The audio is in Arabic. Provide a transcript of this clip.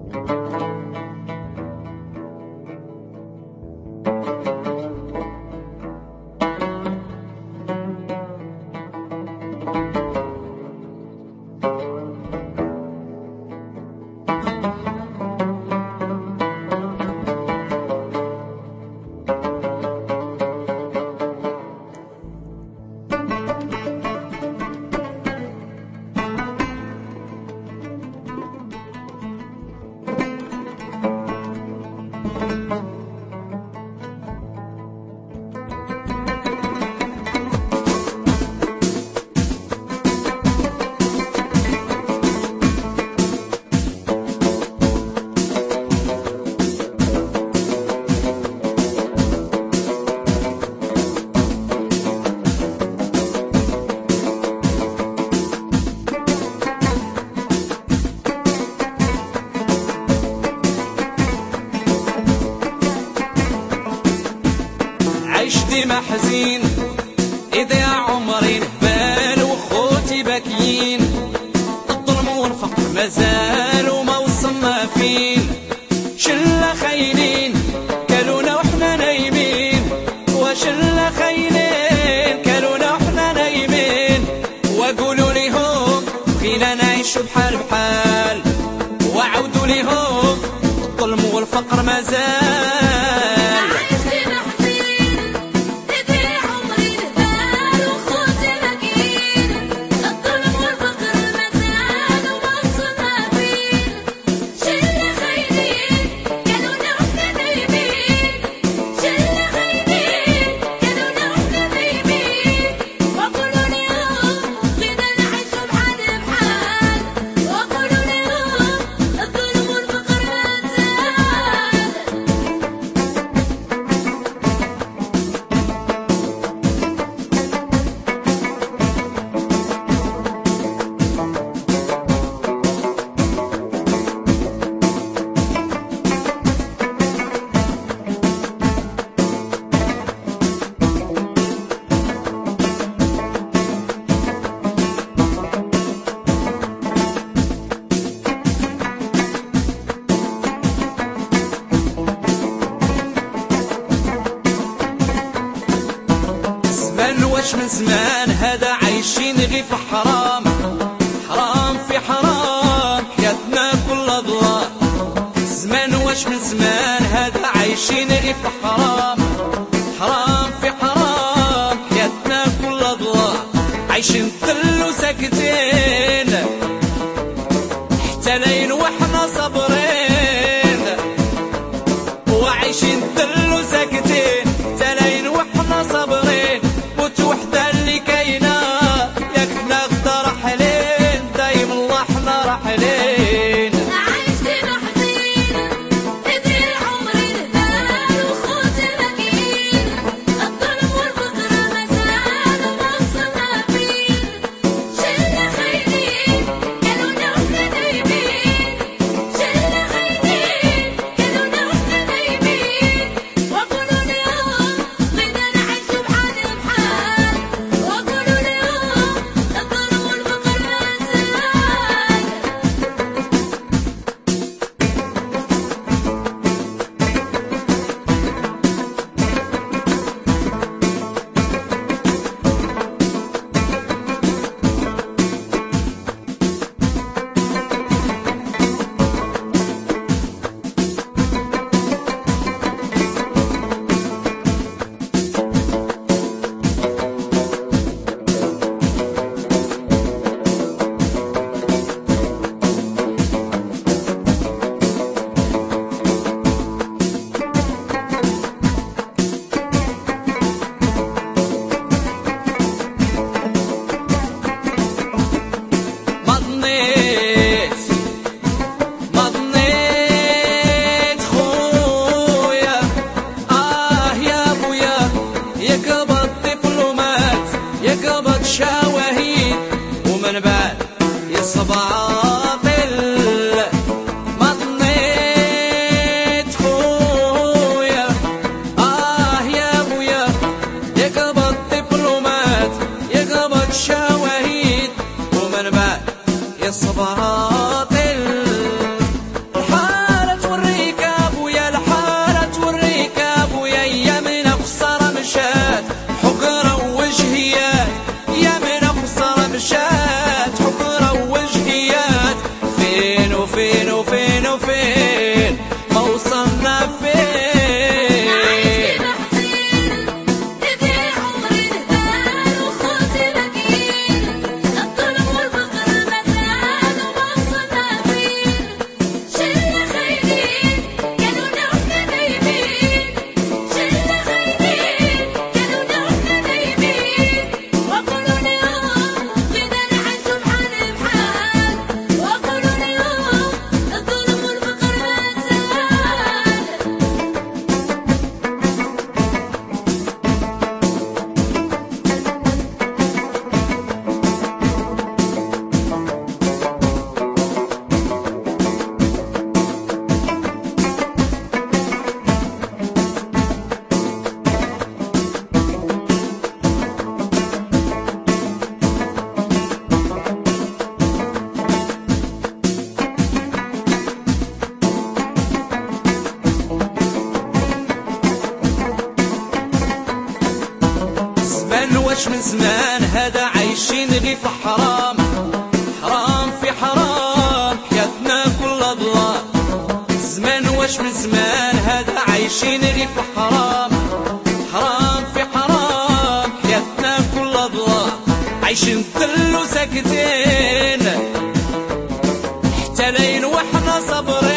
عشت محزين إذا عمري نهبال وخوتي باكيين، الظلم والفقر مازال وما وصلنا فين، شلة خاينين كلونا وحنا نايمين، وشلة خاينين كلونا وحنا نايمين، وقولوا ليهم بغينا نعيش بحال بحال، وعودوا ليهم الظلم والفقر مازال. واش من زمان هذا عايشين غير في حرام، حرام في حرام حياتنا كلها ظلام، زمان واش من زمان هذا عايشين غير في حرام، حرام في حرام حياتنا كلها ظلام، عايشين ذل وساكتين حتى لين وحنا صابرين، وعايشين ذل وساكتين حتى لين وحنا صابرين، وحدة اللي كاينة ياك حنا غدا راحلين، دايم الله حنا راحلين. عشت محزين إذا عمري نهبال وخوتي باكيين، الظلم والفقر مازال وما وصلنا فين، شلة خاينين كلونا وحنا نايمين، شلة وفين وفين وفين ما وصلنا فين. عايشين حزين يضيع عمري نهبان وخوتي لاقيين الظلم والفقر مازال وما وصلنا فين. شلة خاينين كانوا نعنا نايمين، شلة خاينين كانوا نعنا نايمين، وقولوا اليوم بدنا نعيشوا بحال بحال، وقولوا اليوم الظلم والفقر مازال. زمان واش من زمان هذا عايشين غي في حرام، حرام في حرام حياتنا كلها ظلام. زمان واش من زمان هذا عايشين غي في حرام، حرام في حرام حياتنا كلها ظلام. عايشين ذل وساكتين حتى ليل وحنا صابرين.